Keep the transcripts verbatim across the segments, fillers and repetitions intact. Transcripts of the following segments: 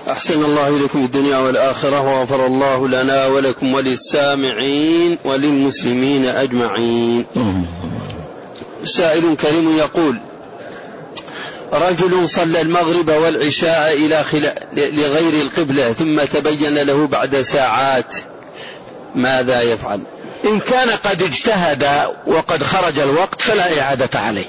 أحسن الله إليكم في الدنيا والآخرة، وغفر الله لنا ولكم وللسامعين وللمسلمين أجمعين. سائل كريم يقول: رجل صلى المغرب والعشاء إلى لغير القبلة ثم تبين له بعد ساعات، ماذا يفعل؟ إن كان قد اجتهد وقد خرج الوقت فلا إعادة عليه،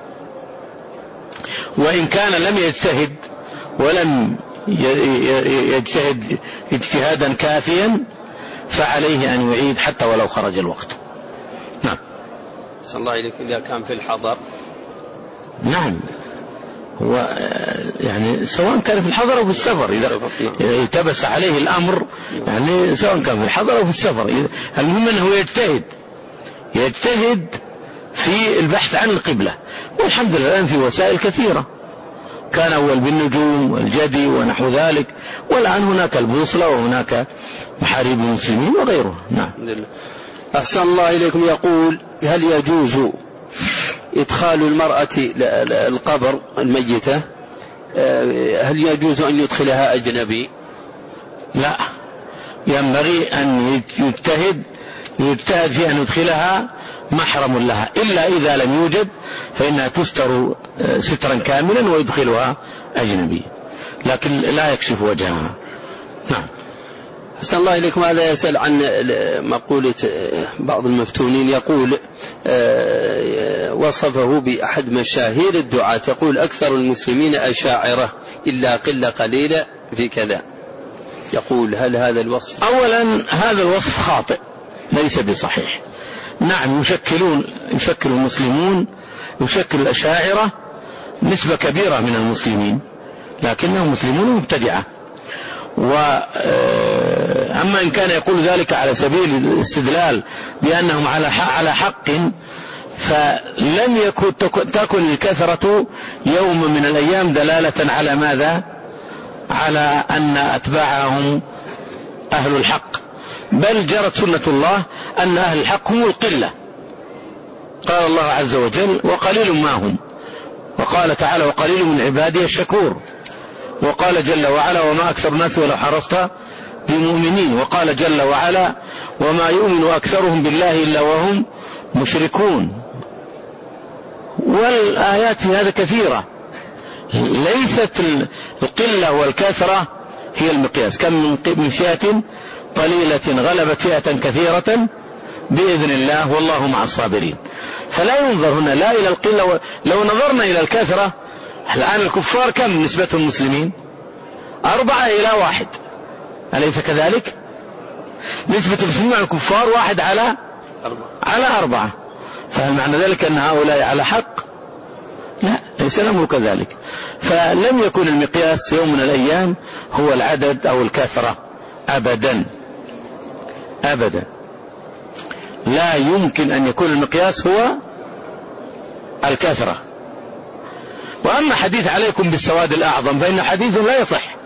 وإن كان لم يجتهد ولم يجتهد اجتهادا كافيا فعليه أن يعيد حتى ولو خرج الوقت. نعم. صلى الله عليك. إذا كان في الحضر؟ نعم، هو يعني سواء كان في الحضر أو في السفر، إذا التبس عليه الأمر يعني سواء كان في الحضر أو في السفر، المهم أنه يجتهد يجتهد في البحث عن القبلة. والحمد لله الآن في وسائل كثيرة، كان أول بالنجوم والجدي ونحو ذلك، والآن هناك البوصلة وهناك محاريب المسلمين وغيره. نعم. أحسن الله إليكم. يقول: هل يجوز إدخال المرأة القبر الميتة، هل يجوز أن يدخلها أجنبي؟ لا، ينبغي أن يجتهد يجتهد في أن يدخلها محرم لها، إلا إذا لم يوجد فإنها تستر سترا كاملا ويدخلها أجنبي، لكن لا يكشف وجهها. نعم. أحسن الله إليكم. هذا يسأل عن مقولة بعض المفتونين، يقول وصفه بأحد مشاهير الدعاة، يقول: أكثر المسلمين أشاعرة إلا قلة قليلة في كذا. يقول: هل هذا الوصف؟ أولا هذا الوصف خاطئ ليس بصحيح. نعم، يشكلون يشكل المسلمون يشكل الأشاعرة نسبة كبيرة من المسلمين، لكنهم مسلمون مبتدعة. وأما إن كان يقول ذلك على سبيل الاستدلال بأنهم على على حق، فلم يكن تكن الكثرة يوم من الأيام دلالة على ماذا؟ على أن أتباعهم أهل الحق، بل جرت سنة الله أن أهل الحق هم القلة. قال الله عز وجل: وقليل ما هم، وقال تعالى: وقليل من عبادي الشكور، وقال جل وعلا: وما أكثر الناس ولو حرصت بمؤمنين، وقال جل وعلا: وما يؤمن أكثرهم بالله إلا وهم مشركون. والآيات في هذا كثيرة. ليست القلة والكثرة هي المقياس، كم من فئة قليلة غلبت فئة كثيرة بإذن الله والله مع الصابرين. فلا ينظر هنا لا إلى القلة و... لو نظرنا إلى الكثرة، الآن الكفار كم نسبة المسلمين؟ أربعة إلى واحد، أليس كذلك؟ نسبة المسلمين على الكفار واحد على أربعة. على أربعة. فهل معنى ذلك أن هؤلاء على حق؟ لا، ليس الأمر كذلك. فلم يكن المقياس يوم من الأيام هو العدد أو الكثرة أبدا أبدا. لا يمكن أن يكون المقياس هو الكثرة. وأما حديث عليكم بالسواد الأعظم فإن حديث لا يصح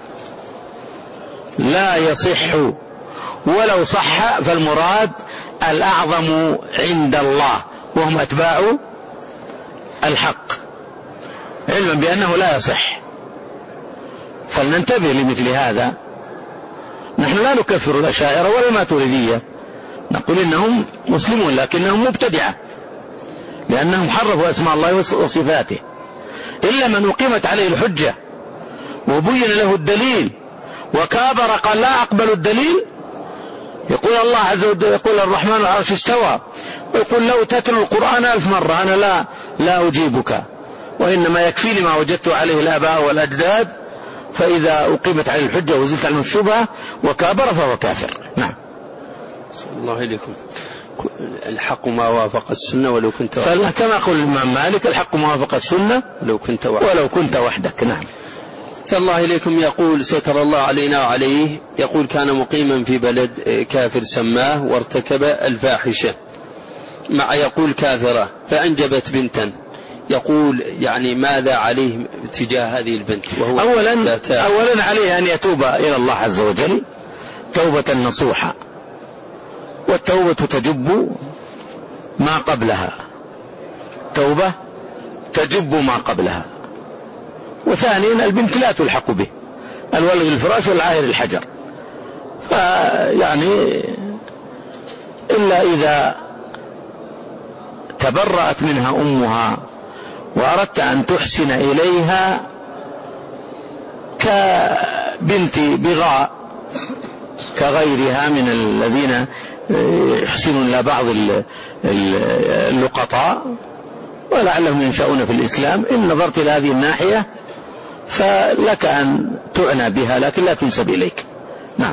لا يصح ولو صح فالمراد الأعظم عند الله وهم أتباع الحق، علما بأنه لا يصح. فلننتبه لمثل هذا. نحن لا نكفر الأشاعرة ولا الماتريدية، نقول إنهم مسلمون لكنهم مبتدعة لأنهم حرفوا أسماء الله وصفاته. إلا من أقيمت عليه الحجة وبين له الدليل وكابر قال لا أقبل الدليل، يقول الله عز وجل يقول الرحمن على العرش استوى، ويقول لو تتلو القرآن ألف مرة أنا لا لا أجيبك، وإنما يكفيني ما وجدت عليه الآباء والأجداد، فإذا أقيمت عليه الحجة وزلت عنه الشبهة وكابر فهو كافر. نعم. صلى الله عليكم. الحق ما وافق السنة ولو كنت وحدك، كما يقول الإمام مالك الحق ما وافق السنة ولو كنت وحدك, ولو كنت وحدك. نعم. صلى الله عليكم. يقول ستر الله علينا وعليه، يقول كان مقيما في بلد كافر سماه وارتكب الفاحشة مع يقول كافرة فأنجبت بنتا، يقول يعني ماذا عليه تجاه هذه البنت؟ وهو أولا, أولا عليه أن يتوب إلى الله عز وجل توبة نصوحة، والتوبة تجب ما قبلها، توبة تجب ما قبلها. وثانيا البنت لا تلحق به الولد الفراش والعاهر الحجر. فيعني إلا إذا تبرأت منها أمها وأردت أن تحسن إليها كبنت بغاء كغيرها من الذين يحسنون إلى بعض اللقطاء ولعلهم ينشأون في الإسلام، إن نظرت إلى هذه الناحية فلك أن تعنى بها لكن لا تنسب إليك. نعم.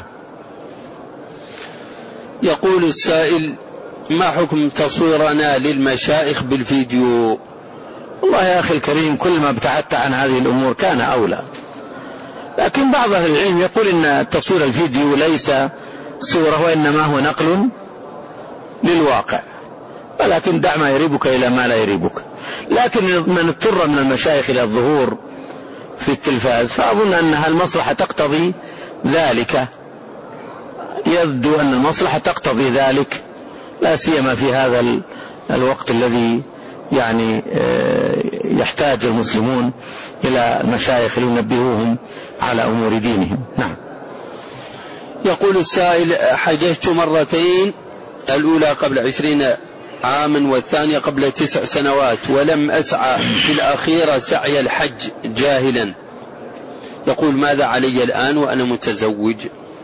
يقول السائل: ما حكم تصويرنا للمشايخ بالفيديو؟ والله يا أخي الكريم، كل ما ابتعدت عن هذه الأمور كان أولى، لكن بعض أهل العلم يقول إن تصوير الفيديو ليس صورة وإنما هو نقل للواقع، ولكن دع ما يريبك إلى ما لا يريبك. لكن من اضطر من المشايخ إلى الظهور في التلفاز فأظن أنها المصلحة تقتضي ذلك، يبدو أن المصلحة تقتضي ذلك، لا سيما في هذا الوقت الذي يعني يحتاج المسلمون إلى المشايخ لينبهوهم على أمور دينهم. نعم. يقول السائل: حججت مرتين، الأولى قبل عشرين عاما والثانية قبل تسع سنوات، ولم أسعى في الأخيرة سعي الحج جاهلا. يقول: ماذا علي الآن وأنا متزوج؟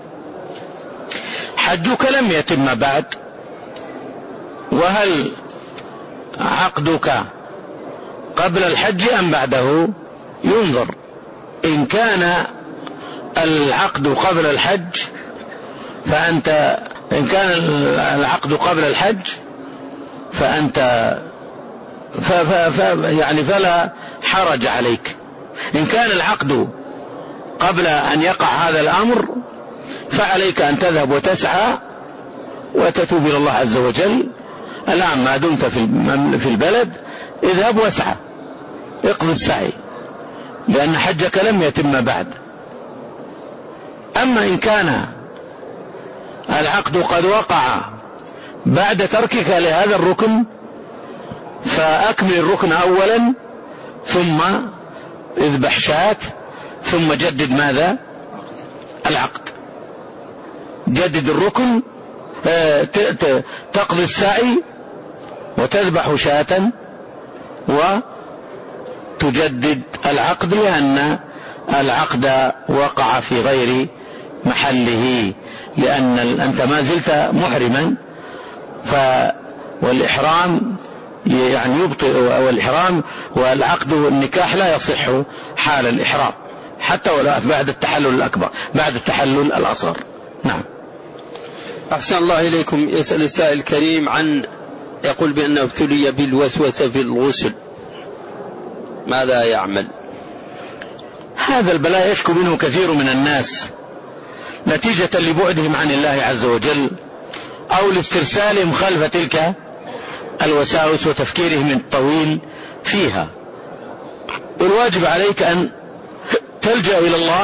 حجك لم يتم بعد، وهل عقدك قبل الحج أم بعده؟ ينظر. إن كان العقد قبل الحج فأنت إن كان العقد قبل الحج فأنت ف ف ف يعني فلا حرج عليك. إن كان العقد قبل أن يقع هذا الأمر فعليك أن تذهب وتسعى وتتوب إلى الله عز وجل. الآن ما دمت في البلد اذهب واسعى، اقضي السعي، لأن حجك لم يتم بعد. أما إن كان العقد قد وقع بعد تركك لهذا الركن فأكمل الركن أولا، ثم اذبح شاة، ثم جدد ماذا؟ العقد. جدد الركن، تقضي السعي وتذبح شاة وتجدد العقد، لأن العقد وقع في غير محله، لأن أنت ما زلت محرما، ف والإحرام يعني يبطئ، والإحرام والعقد والنكاح لا يصح حال الإحرام حتى ولا بعد التحلل الأكبر، بعد التحلل الأصغر. نعم. أحسن الله إليكم. يسأل السائل الكريم عن يقول بأنه ابتلي بالوسوسة في الغسل، ماذا يعمل؟ هذا البلاء يشكو منه كثير من الناس نتيجة لبعدهم عن الله عز وجل أو لاسترسالهم خلف تلك الوساوس وتفكيرهم الطويل فيها. والواجب عليك أن تلجأ إلى الله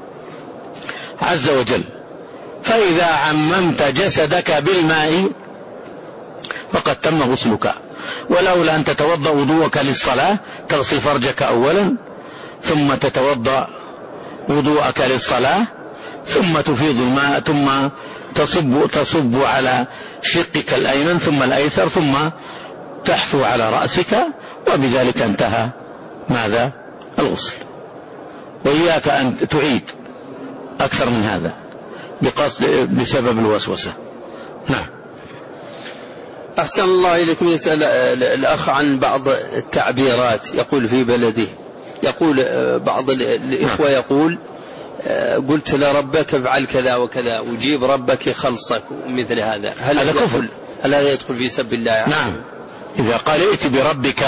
عز وجل، فإذا عممت جسدك بالماء فقد تم غسلك، ولولا أن تتوضأ وضوءك للصلاة تغسل فرجك أولا، ثم تتوضأ وضوءك للصلاة، ثم تفيض الماء، ثم تصب, تصب على شقك الأيمن ثم الأيسر، ثم تحثو على رأسك، وبذلك انتهى ماذا؟ الغسل. وإياك أن تعيد أكثر من هذا بقصد بسبب الوسوسة. نعم. أحسن الله إليكم. يسأل الأخ عن بعض التعبيرات، يقول في بلده، يقول بعض الإخوة يقول قلت لربك افعل كذا وكذا وجيب ربك يخلصك ومثل هذا، هل هذا كفر؟ هل هذا يدخل في سب الله يعني؟ نعم. إذا قال ائت بربك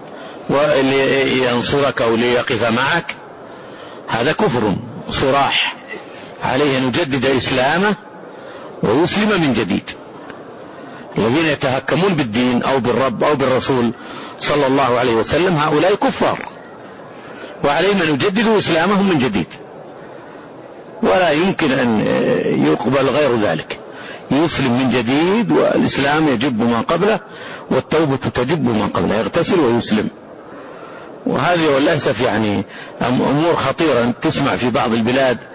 ولينصرك أو ليقف معك هذا كفر صراح، عليه أن يجدد إسلامه ويسلم من جديد. الذين يتهكمون بالدين أو بالرب أو بالرسول صلى الله عليه وسلم هؤلاء كفار، وعليهم أن يجددوا إسلامهم من جديد، ولا يمكن أن يقبل غير ذلك. يسلم من جديد، والإسلام يجب ما قبله والتوبة تجب ما قبله، يغتسل ويسلم. وهذه والأسف يعني أمور خطيرة تسمع في بعض البلاد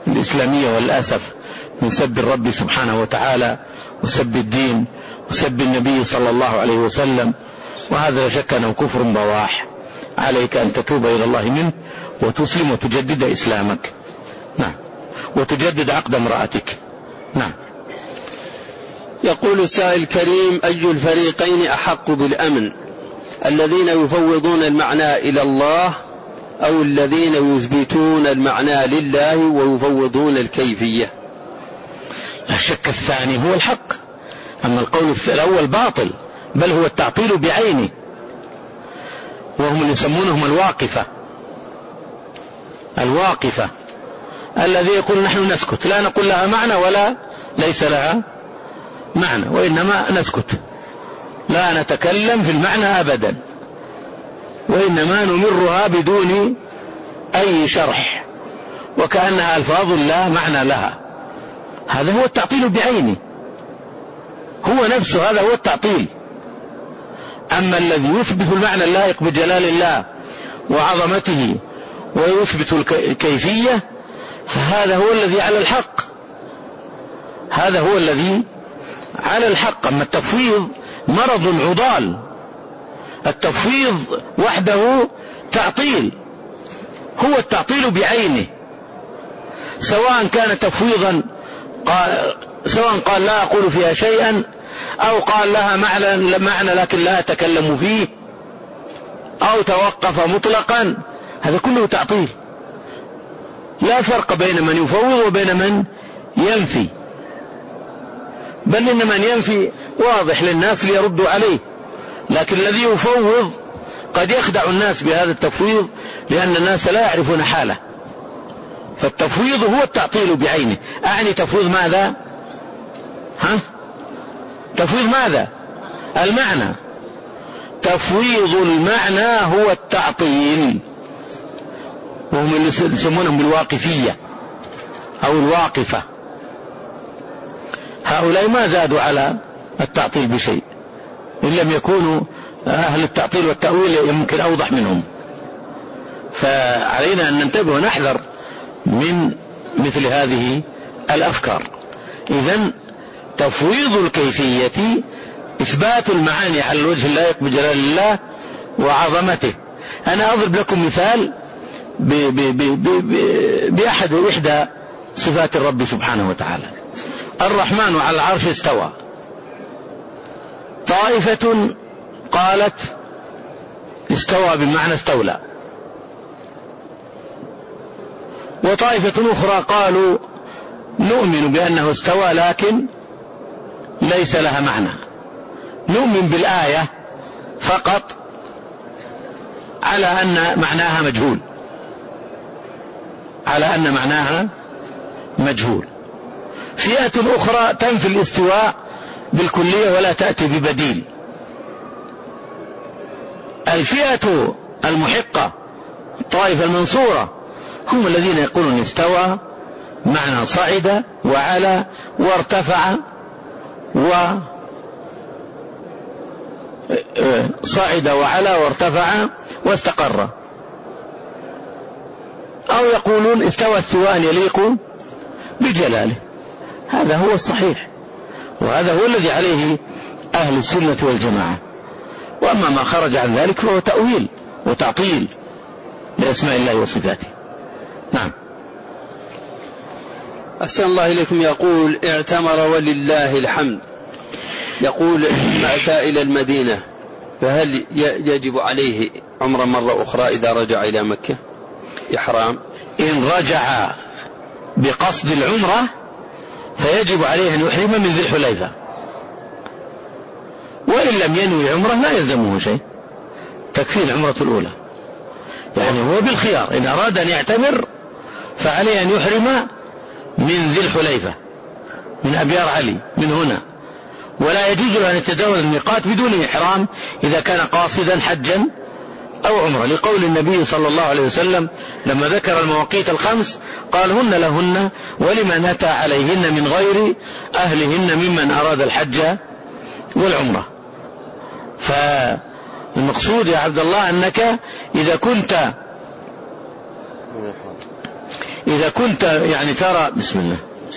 الإسلامية والأسف من سب الرب سبحانه وتعالى وسب الدين وسب النبي صلى الله عليه وسلم، وهذا لا شك أنه كفر بواح. عليك أن تتوب إلى الله منه وتسلم وتجدد إسلامك، نعم، وتجدد عقد امرأتك، نعم. يقول السائل الكريم: أي الفريقين أحق بالأمن، الذين يفوضون المعنى إلى الله أو الذين يثبتون المعنى لله ويفوضون الكيفية؟ لا شك الثاني هو الحق، أما القول الأول باطل، بل هو التعطيل بعينه، وهم اللي يسمونهم الواقفة. الواقفة الذي يقول نحن نسكت، لا نقول لها معنى ولا ليس لها معنى، وإنما نسكت، لا نتكلم في المعنى أبدا، وإنما نمرها بدون أي شرح، وكأنها ألفاظ لا معنى لها. هذا هو التعطيل بعينه، هو نفسه هذا هو التعطيل. أما الذي يثبت المعنى اللائق بجلال الله وعظمته ويثبت الكيفية فهذا هو الذي على الحق، هذا هو الذي على الحق. أما التفويض مرض عضال، التفويض وحده تعطيل، هو التعطيل بعينه، سواء كان تفويضا قال سواء قال لا أقول فيها شيئا، أو قال لها معنى, معنى لكن لا أتكلم فيه، أو توقف مطلقا، هذا كله تعطيل. لا فرق بين من يفوض وبين من ينفي، بل إن من ينفي واضح للناس ليردوا عليه، لكن الذي يفوض قد يخدع الناس بهذا التفويض لأن الناس لا يعرفون حاله. فالتفويض هو التعطيل بعينه. أعني تفويض ماذا؟ ها؟ تفويض ماذا؟ المعنى. تفويض المعنى هو التعطيل، وهم اللي يسمونهم بالواقفية أو الواقفة. هؤلاء ما زادوا على التعطيل بشيء، إن لم يكونوا أهل التعطيل والتأويل يمكن أوضح منهم. فعلينا أن ننتبه ونحذر من مثل هذه الأفكار. إذن تفويض الكيفية إثبات المعاني على الوجه اللائق بجلال الله وعظمته. أنا أضرب لكم مثال ب ب ب ب بأحد إحدى صفات الرب سبحانه وتعالى. الرحمن على العرش استوى، طائفة قالت استوى بمعنى استولى، وطائفة أخرى قالوا نؤمن بأنه استوى لكن ليس لها معنى، نؤمن بالآية فقط على أن معناها مجهول، على أن معناها مجهول. فئة أخرى تنفي الاستواء بالكلية ولا تأتي ببديل. الفئة المحقة الطائفة المنصورة هم الذين يقولون استوى معنى صعد وعلى وارتفع، وصعد وعلى وارتفع واستقر، أو يقولون استوى استواء يليق بجلاله. هذا هو الصحيح، وهذا هو الذي عليه أهل السنة والجماعة. وأما ما خرج عن ذلك فهو تأويل وتعطيل لأسماء الله وصفاته. نعم. أحسن الله إليكم. يقول اعتمر ولله الحمد، يقول ما أتى إلى المدينة فهل يجب عليه عمرة مرة أخرى إذا رجع إلى مكة إحرام؟ إن رجع بقصد العمرة فيجب عليه أن يحرم من ذي الحليفة، وإن لم ينوي عمرة لا يلزمه شيء، تكفي العمرة الأولى. يعني هو بالخيار، إن أراد أن يعتمر فعليه أن يحرم من ذي الحليفة من أبيار علي من هنا، ولا يجوز له أن يتجاوز الميقات بدون إحرام إذا كان قاصدا حجا أو عمرة، لقول النبي صلى الله عليه وسلم لما ذكر المواقيت الخمس قال هن لهن ولمن أتى عليهن من غير أهلهن ممن أراد الحج والعمرة. فالمقصود يا عبد الله أنك إذا كنت إذا كنت يعني ترى بسم الله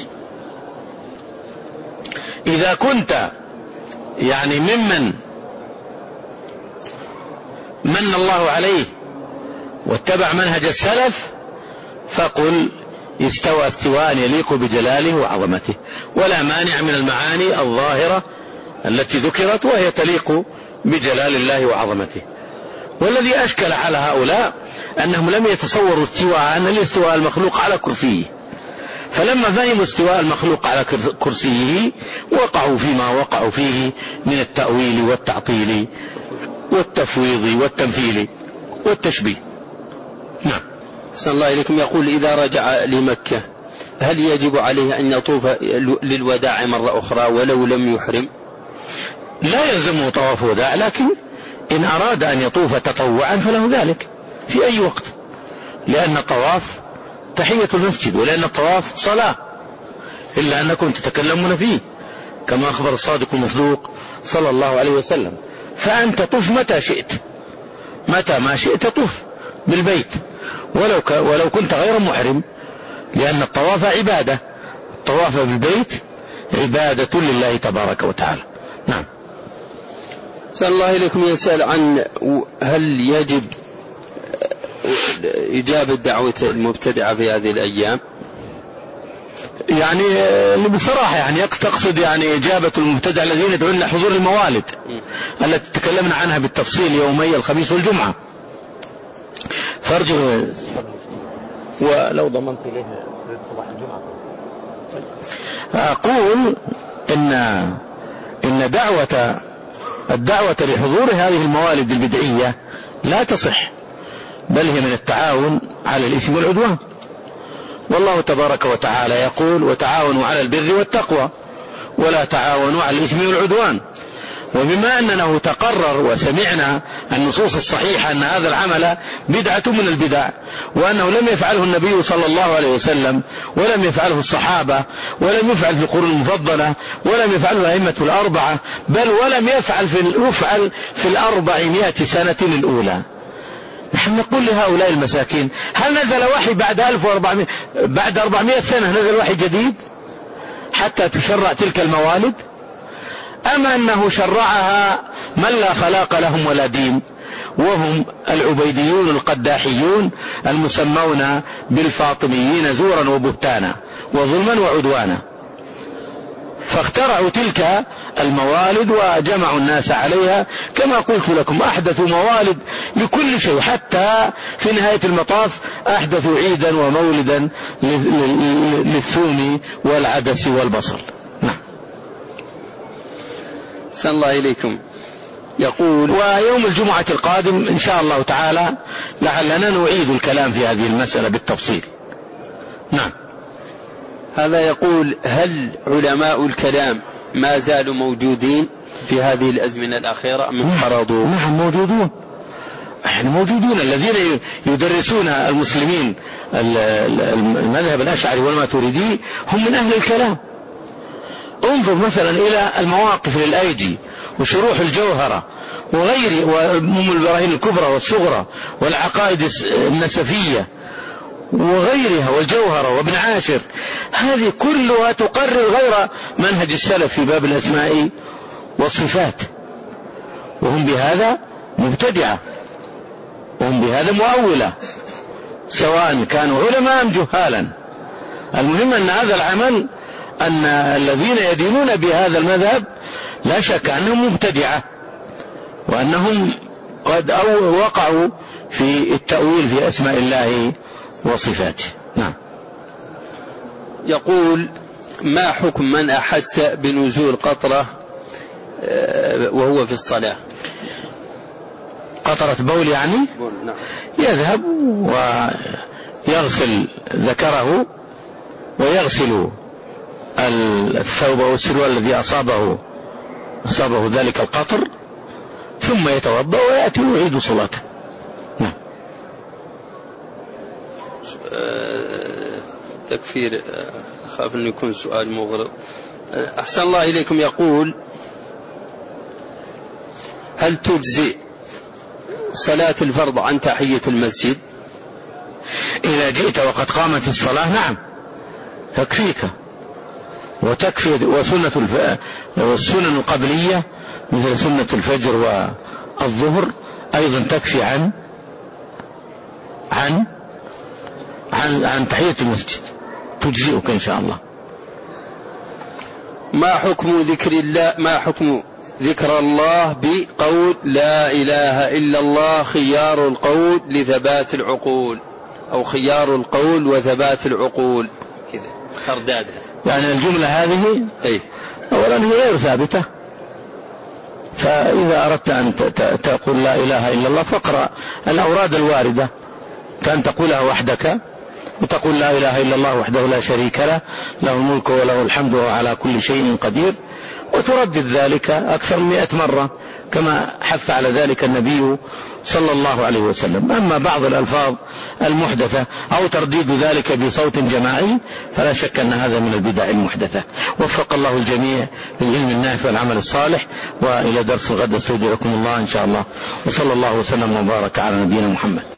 إذا كنت يعني ممن من الله عليه واتبع منهج السلف فقل استوى استواء يليق بجلاله وعظمته، ولا مانع من المعاني الظاهرة التي ذكرت وهي تليق بجلال الله وعظمته. والذي أشكل على هؤلاء أنهم لم يتصوروا استواء أن الاستواء المخلوق على كرسيه، فلما فهموا استواء المخلوق على كرسيه وقعوا فيما وقعوا فيه من التأويل والتعطيل والتفويض والتمثيل والتشبيه. نعم. أحسن الله إليكم. يقول إذا رجع لمكة هل يجب عليه أن يطوف للوداع مرة أخرى ولو لم يحرم؟ لا يلزمه طواف وداع، لكن إن أراد أن يطوف تطوعا فله ذلك في أي وقت، لأن الطواف تحية المسجد، ولأن الطواف صلاة، إلا أنكم تتكلمون فيه كما أخبر الصادق المصدوق صلى الله عليه وسلم. فأنت طف متى شئت، متى ما شئت طف بالبيت ولو, ك... ولو كنت غير محرم، لأن الطواف عبادة، الطواف بالبيت عبادة لله تبارك وتعالى. نعم. سأل الله إليكم يسأل عن هل يجب إجابة دعوة المبتدعة في هذه الأيام؟ يعني بصراحة يعني تقصد يعني إجابة المبتدع الذين يدعون لحضور الموالد التي تكلمنا عنها بالتفصيل يومي الخميس والجمعة. فارجع ولو ضمنت إليه صباح الجمعة. أقول إن إن دعوة الدعوة لحضور هذه الموالد البدعية لا تصح، بل هي من التعاون على الإثم والعدوان، والله تبارك وتعالى يقول وتعاونوا على البر والتقوى ولا تعاونوا على الإثم والعدوان. وبما أنه تقرر وسمعنا النصوص الصحيحة أن هذا العمل بدعة من البدع، وأنه لم يفعله النبي صلى الله عليه وسلم ولم يفعله الصحابة ولم يفعل في القرون المفضلة ولم يفعله الأئمة الأربعة، بل ولم يفعل في, يفعل في الأربعمائة سنة الأولى. نحن نقول لهؤلاء المساكين هل نزل وحي بعد ألف وأربعمائة بعد أربعمائة سنة نزل وحي جديد حتى تشرع تلك الموالد، أم أنه شرعها من لا خلاق لهم ولا دين، وهم العبيديون القداحيون المسمون بالفاطميين زورا وبهتانا وظلما وعدوانا، فاخترعوا تلك الموالد وجمعوا الناس عليها. كما قلت لكم أحدثوا موالد لكل شيء، حتى في نهاية المطاف أحدثوا عيدا ومولدا للثوم والعدس والبصل. نعم. أحسن الله إليكم. يقول ويوم الجمعة القادم إن شاء الله تعالى لعلنا نعيد الكلام في هذه المسألة بالتفصيل. نعم. هذا يقول هل علماء الكلام ما زالوا موجودين في هذه الأزمنة الأخيرة أم انقرضوا؟ نعم موجودون، يعني موجودون الذين يدرسون المسلمين المذهب الأشعري والماتريدي هم من أهل الكلام. انظر مثلا إلى المواقف للأيجي وشروح الجوهرة وغيره وأم البراهين الكبرى والصغرى والعقائد النسفية وغيرها والجوهرة وابن عاشر، هذه كلها تقرر غير منهج السلف في باب الأسماء والصفات، وهم بهذا مبتدعة وهم بهذا مؤولة، سواء كانوا علماء أم جهالا. المهم أن هذا العمل أن الذين يدينون بهذا المذهب لا شك أنهم مبتدعة، وأنهم قد أو وقعوا في التأويل في أسماء الله وصفاته. نعم. يقول ما حكم من أحس بنزول قطرة وهو في الصلاة؟ قطرة بول يعني؟ نعم. يذهب ويغسل ذكره ويغسل الثوب أو السروال الذي أصابه أصابه ذلك القطر، ثم يتوضأ ويأتي ويعيد صلاته. نعم. تكفير أخاف أن يكون سؤال مغرض. أحسن الله إليكم. يقول هل تجزئ صلاة الفرض عن تحية المسجد؟ إذا جئت وقد قامت الصلاة نعم تكفيك وتكفي. وسنة الف... والسنن القبلية مثل سنة الفجر والظهر أيضا تكفي عن عن عن, عن تحية المسجد، تجزئك إن شاء الله. ما حكم ذكر الله ما حكم ذكر الله بقول لا إله إلا الله خيار القول لثبات العقول، أو خيار القول وثبات العقول كذا تردادها؟ يعني الجملة هذه أي أولا هي غير ثابتة، فإذا أردت أن تقول لا إله إلا الله فاقرأ الأوراد الواردة، كان تقولها وحدك وتقول لا إله إلا الله وحده لا شريك له له الملك وله الحمد وهو على كل شيء قدير، وتردد ذلك أكثر من مئة مرة كما حث على ذلك النبي صلى الله عليه وسلم. أما بعض الألفاظ المحدثة أو ترديد ذلك بصوت جماعي فلا شك أن هذا من البدع المحدثة. وفق الله الجميع للعلم النافع والعمل الصالح، وإلى درس الغد استودعكم الله إن شاء الله، وصلى الله وسلم وبارك على نبينا محمد.